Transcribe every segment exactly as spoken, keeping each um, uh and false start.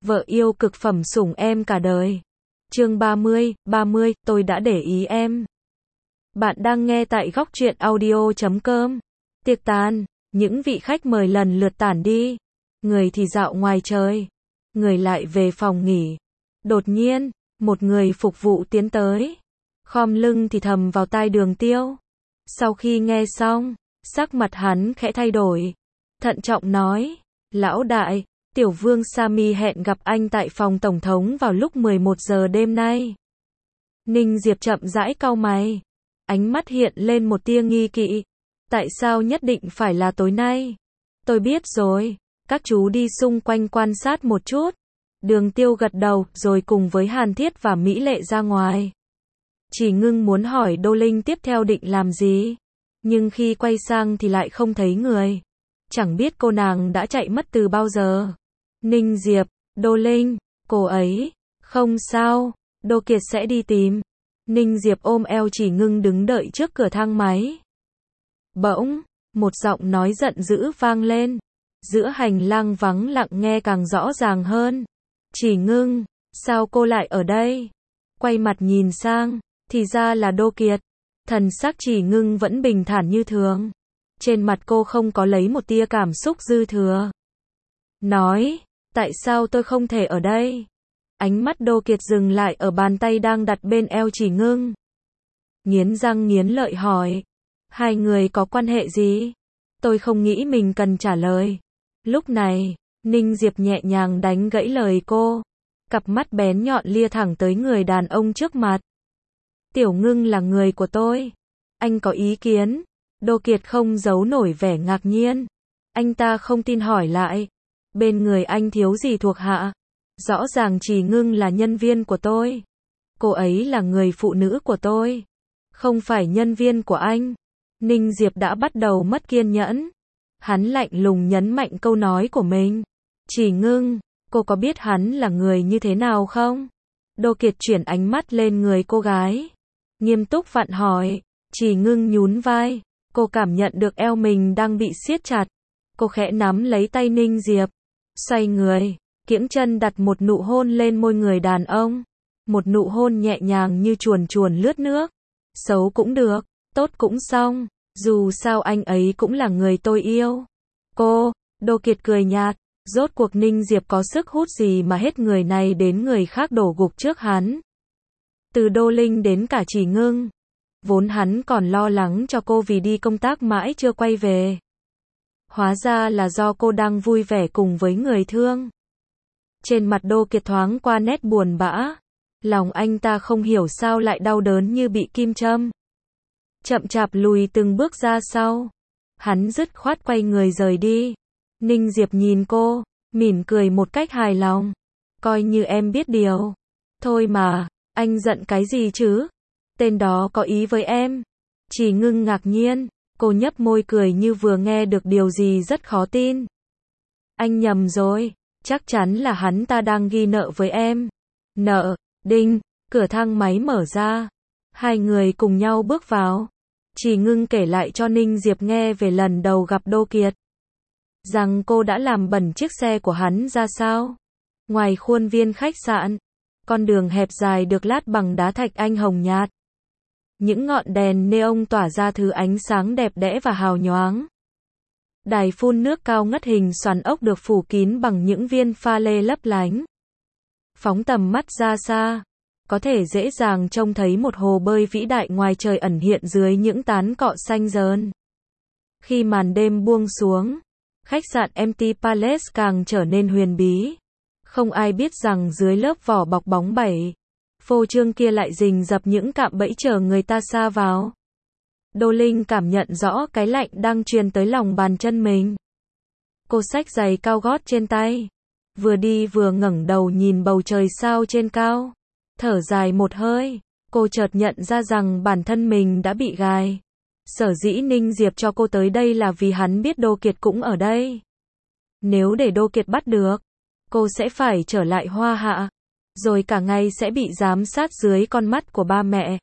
Vợ yêu cực phẩm sủng em cả đời. Chương ba mươi, ba mươi, tôi đã để ý em. Bạn đang nghe tại góc truyện audio chấm com. Tiệc tàn, những vị khách mời lần lượt tản đi. Người thì dạo ngoài trời, người lại về phòng nghỉ. Đột nhiên, một người phục vụ tiến tới, khom lưng thì thầm vào tai Đường Tiêu. Sau khi nghe xong, sắc mặt hắn khẽ thay đổi, thận trọng nói, lão đại, Tiểu Vương Sami hẹn gặp anh tại phòng tổng thống vào lúc mười một giờ đêm nay. Ninh Diệp chậm rãi cau mày, ánh mắt hiện lên một tia nghi kỵ. Tại sao nhất định phải là tối nay? Tôi biết rồi, các chú đi xung quanh quan sát một chút. Đường Tiêu gật đầu, rồi cùng với Hàn Thiết và Mỹ Lệ ra ngoài. Chỉ Ngưng muốn hỏi Đô Linh tiếp theo định làm gì, nhưng khi quay sang thì lại không thấy người. Chẳng biết cô nàng đã chạy mất từ bao giờ. Ninh Diệp, Đô Linh, cô ấy, không sao, Đô Kiệt sẽ đi tìm. Ninh Diệp ôm eo Chỉ Ngưng đứng đợi trước cửa thang máy. Bỗng, một giọng nói giận dữ vang lên. Giữa hành lang vắng lặng nghe càng rõ ràng hơn. Chỉ Ngưng, sao cô lại ở đây? Quay mặt nhìn sang, thì ra là Đô Kiệt. Thần sắc Chỉ Ngưng vẫn bình thản như thường. Trên mặt cô không có lấy một tia cảm xúc dư thừa. Nói, tại sao tôi không thể ở đây? Ánh mắt Đô Kiệt dừng lại ở bàn tay đang đặt bên eo Chỉ Ngưng. Nghiến răng nghiến lợi hỏi, hai người có quan hệ gì? Tôi không nghĩ mình cần trả lời. Lúc này, Ninh Diệp nhẹ nhàng đánh gãy lời cô. Cặp mắt bén nhọn lia thẳng tới người đàn ông trước mặt. Tiểu Ngưng là người của tôi. Anh có ý kiến? Đô Kiệt không giấu nổi vẻ ngạc nhiên. Anh ta không tin hỏi lại. Bên người anh thiếu gì thuộc hạ? Rõ ràng Chỉ Ngưng là nhân viên của tôi. Cô ấy là người phụ nữ của tôi, không phải nhân viên của anh. Ninh Diệp đã bắt đầu mất kiên nhẫn. Hắn lạnh lùng nhấn mạnh câu nói của mình. Chỉ Ngưng, cô có biết hắn là người như thế nào không? Đô Kiệt chuyển ánh mắt lên người cô gái, nghiêm túc vặn hỏi. Chỉ Ngưng nhún vai. Cô cảm nhận được eo mình đang bị siết chặt. Cô khẽ nắm lấy tay Ninh Diệp, xoay người, kiễng chân đặt một nụ hôn lên môi người đàn ông. Một nụ hôn nhẹ nhàng như chuồn chuồn lướt nước. Xấu cũng được, tốt cũng xong, dù sao anh ấy cũng là người tôi yêu. Cô, Đô Kiệt cười nhạt, rốt cuộc Ninh Diệp có sức hút gì mà hết người này đến người khác đổ gục trước hắn. Từ Đô Linh đến cả Chỉ Ngưng. Vốn hắn còn lo lắng cho cô vì đi công tác mãi chưa quay về. Hóa ra là do cô đang vui vẻ cùng với người thương. Trên mặt Đô Kiệt thoáng qua nét buồn bã. Lòng anh ta không hiểu sao lại đau đớn như bị kim châm. Chậm chạp lùi từng bước ra sau. Hắn dứt khoát quay người rời đi. Ninh Diệp nhìn cô, mỉm cười một cách hài lòng. Coi như em biết điều. Thôi mà, anh giận cái gì chứ? Tên đó có ý với em. Chỉ Ngưng ngạc nhiên, cô nhấp môi cười như vừa nghe được điều gì rất khó tin. Anh nhầm rồi, chắc chắn là hắn ta đang ghi nợ với em. Nợ, đinh, cửa thang máy mở ra. Hai người cùng nhau bước vào. Chỉ Ngưng kể lại cho Ninh Diệp nghe về lần đầu gặp Đô Kiệt. Rằng cô đã làm bẩn chiếc xe của hắn ra sao. Ngoài khuôn viên khách sạn, con đường hẹp dài được lát bằng đá thạch anh hồng nhạt. Những ngọn đèn neon tỏa ra thứ ánh sáng đẹp đẽ và hào nhoáng. Đài phun nước cao ngất hình xoắn ốc được phủ kín bằng những viên pha lê lấp lánh. Phóng tầm mắt ra xa, có thể dễ dàng trông thấy một hồ bơi vĩ đại ngoài trời ẩn hiện dưới những tán cọ xanh rờn. Khi màn đêm buông xuống, khách sạn Empty Palace càng trở nên huyền bí. Không ai biết rằng dưới lớp vỏ bọc bóng bẩy, phô trương kia lại rình rập những cạm bẫy chờ người ta sa vào. Đô Linh cảm nhận rõ cái lạnh đang truyền tới lòng bàn chân mình. Cô xách giày cao gót trên tay, vừa đi vừa ngẩng đầu nhìn bầu trời sao trên cao. Thở dài một hơi, cô chợt nhận ra rằng bản thân mình đã bị gài. Sở dĩ Ninh Diệp cho cô tới đây là vì hắn biết Đô Kiệt cũng ở đây. Nếu để Đô Kiệt bắt được, cô sẽ phải trở lại Hoa Hạ, rồi cả ngày sẽ bị giám sát dưới con mắt của ba mẹ.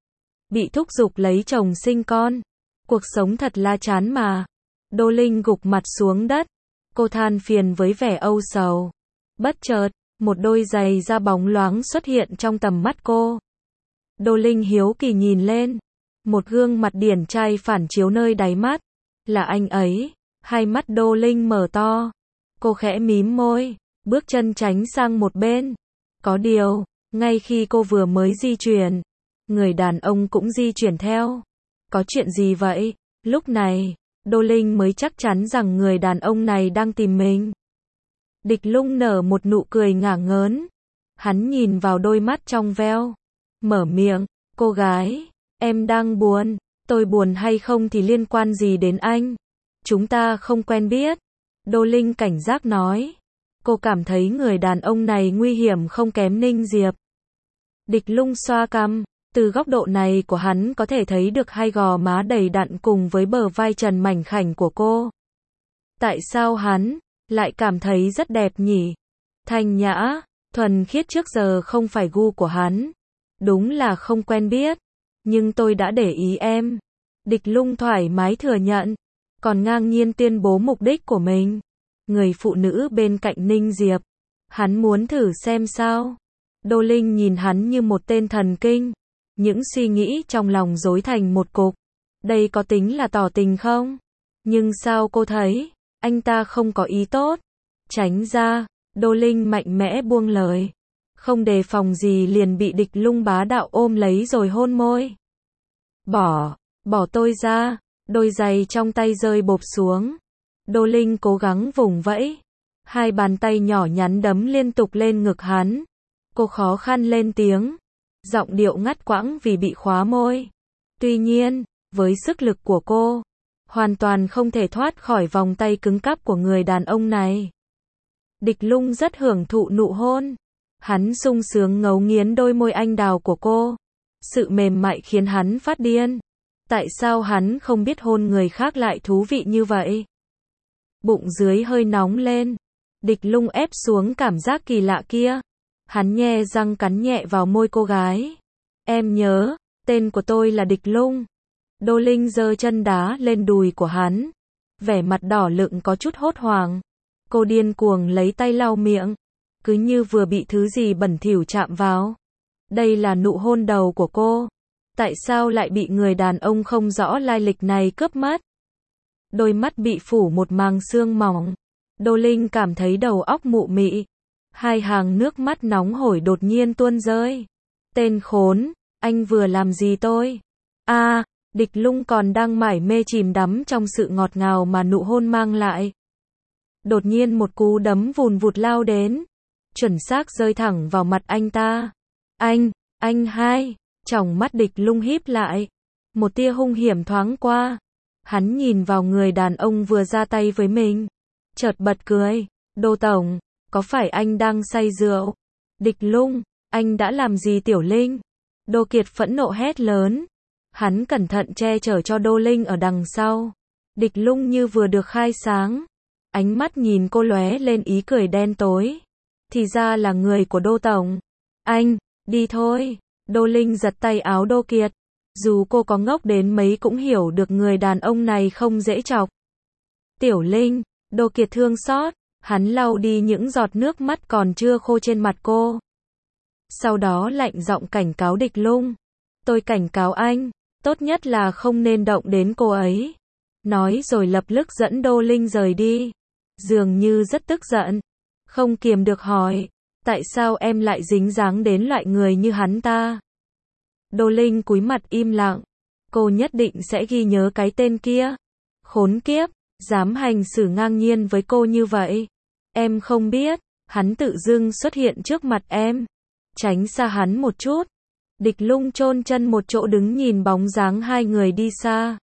Bị thúc giục lấy chồng sinh con. Cuộc sống thật là chán mà. Đô Linh gục mặt xuống đất. Cô than phiền với vẻ âu sầu. Bất chợt, Một đôi giày da bóng loáng xuất hiện trong tầm mắt cô. Đô Linh hiếu kỳ nhìn lên. Một gương mặt điển trai phản chiếu nơi đáy mắt. Là anh ấy. Hai mắt Đô Linh mở to. Cô khẽ mím môi, bước chân tránh sang một bên. Có điều, ngay khi cô vừa mới di chuyển, người đàn ông cũng di chuyển theo. Có chuyện gì vậy? Lúc này, Đô Linh mới chắc chắn rằng người đàn ông này đang tìm mình. Địch Lung nở một nụ cười ngả ngớn. Hắn nhìn vào đôi mắt trong veo. Mở miệng, cô gái, em đang buồn. Tôi buồn hay không thì liên quan gì đến anh? Chúng ta không quen biết. Đô Linh cảnh giác nói. Cô cảm thấy người đàn ông này nguy hiểm không kém Ninh Diệp. Địch Lung xoa cằm. Từ góc độ này của hắn có thể thấy được hai gò má đầy đặn cùng với bờ vai trần mảnh khảnh của cô. Tại sao hắn lại cảm thấy rất đẹp nhỉ? Thanh nhã, thuần khiết trước giờ không phải gu của hắn. Đúng là không quen biết. Nhưng tôi đã để ý em. Địch Lung thoải mái thừa nhận. Còn ngang nhiên tuyên bố mục đích của mình. Người phụ nữ bên cạnh Ninh Diệp. Hắn muốn thử xem sao. Đô Linh nhìn hắn như một tên thần kinh. Những suy nghĩ trong lòng rối thành một cục. Đây có tính là tỏ tình không? Nhưng sao cô thấy, anh ta không có ý tốt? Tránh ra, Đô Linh mạnh mẽ buông lời. Không đề phòng gì liền bị Địch Lung bá đạo ôm lấy rồi hôn môi. Bỏ, bỏ tôi ra. Đôi giày trong tay rơi bộp xuống. Đô Linh cố gắng vùng vẫy. Hai bàn tay nhỏ nhắn đấm liên tục lên ngực hắn. Cô khó khăn lên tiếng. Giọng điệu ngắt quãng vì bị khóa môi. Tuy nhiên, với sức lực của cô, hoàn toàn không thể thoát khỏi vòng tay cứng cáp của người đàn ông này. Địch Lung rất hưởng thụ nụ hôn. Hắn sung sướng ngấu nghiến đôi môi anh đào của cô. Sự mềm mại khiến hắn phát điên. Tại sao hắn không biết hôn người khác lại thú vị như vậy? Bụng dưới hơi nóng lên. Địch Lung ép xuống cảm giác kỳ lạ kia. Hắn nhe răng cắn nhẹ vào môi cô gái. Em nhớ, tên của tôi là Địch Lung. Đô Linh giơ chân đá lên đùi của hắn. Vẻ mặt đỏ lựng có chút hốt hoảng. Cô điên cuồng lấy tay lau miệng. Cứ như vừa bị thứ gì bẩn thỉu chạm vào. Đây là nụ hôn đầu của cô. Tại sao lại bị người đàn ông không rõ lai lịch này cướp mất? Đôi mắt bị phủ một màng sương mỏng. Đô Linh cảm thấy đầu óc mụ mị. Hai hàng nước mắt nóng hổi đột nhiên tuôn rơi. Tên khốn, anh vừa làm gì tôi? A, à, Địch Lung còn đang mải mê chìm đắm trong sự ngọt ngào mà nụ hôn mang lại. Đột nhiên một cú đấm vùn vụt lao đến. Chuẩn xác rơi thẳng vào mặt anh ta. Anh, anh hai. Tròng mắt Địch Lung híp lại. Một tia hung hiểm thoáng qua. Hắn nhìn vào người đàn ông vừa ra tay với mình. Chợt bật cười. Đô tổng, có phải anh đang say rượu? Địch Lung, anh đã làm gì Tiểu Linh? Đô Kiệt phẫn nộ hét lớn. Hắn cẩn thận che chở cho Đô Linh ở đằng sau. Địch Lung như vừa được khai sáng. Ánh mắt nhìn cô lóe lên ý cười đen tối. Thì ra là người của Đô tổng. Anh, đi thôi. Đô Linh giật tay áo Đô Kiệt. Dù cô có ngốc đến mấy cũng hiểu được người đàn ông này không dễ chọc. Tiểu Linh, Đô Kiệt thương xót. Hắn lau đi những giọt nước mắt còn chưa khô trên mặt cô. Sau đó lạnh giọng cảnh cáo Địch Lung. Tôi cảnh cáo anh, tốt nhất là không nên động đến cô ấy. Nói rồi lập tức dẫn Đô Linh rời đi. Dường như rất tức giận. Không kiềm được hỏi. Tại sao em lại dính dáng đến loại người như hắn ta? Đô Linh cúi mặt im lặng. Cô nhất định sẽ ghi nhớ cái tên kia. Khốn kiếp, dám hành xử ngang nhiên với cô như vậy. Em không biết, hắn tự dưng xuất hiện trước mặt em. Tránh xa hắn một chút. Địch Lung chôn chân một chỗ đứng nhìn bóng dáng hai người đi xa.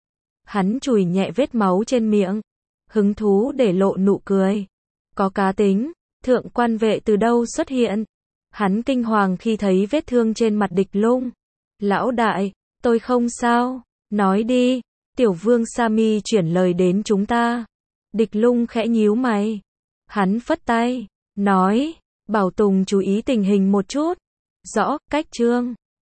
Hắn chùi nhẹ vết máu trên miệng. Hứng thú để lộ nụ cười. Có cá tính, thượng quan vệ từ đâu xuất hiện? Hắn kinh hoàng khi thấy vết thương trên mặt Địch Lung. Lão đại, tôi không sao. Nói đi. Tiểu vương Sami chuyển lời đến chúng ta. Địch Lung khẽ nhíu mày. Hắn phất tay. Nói. Bảo Tùng chú ý tình hình một chút. Rõ, cách chương.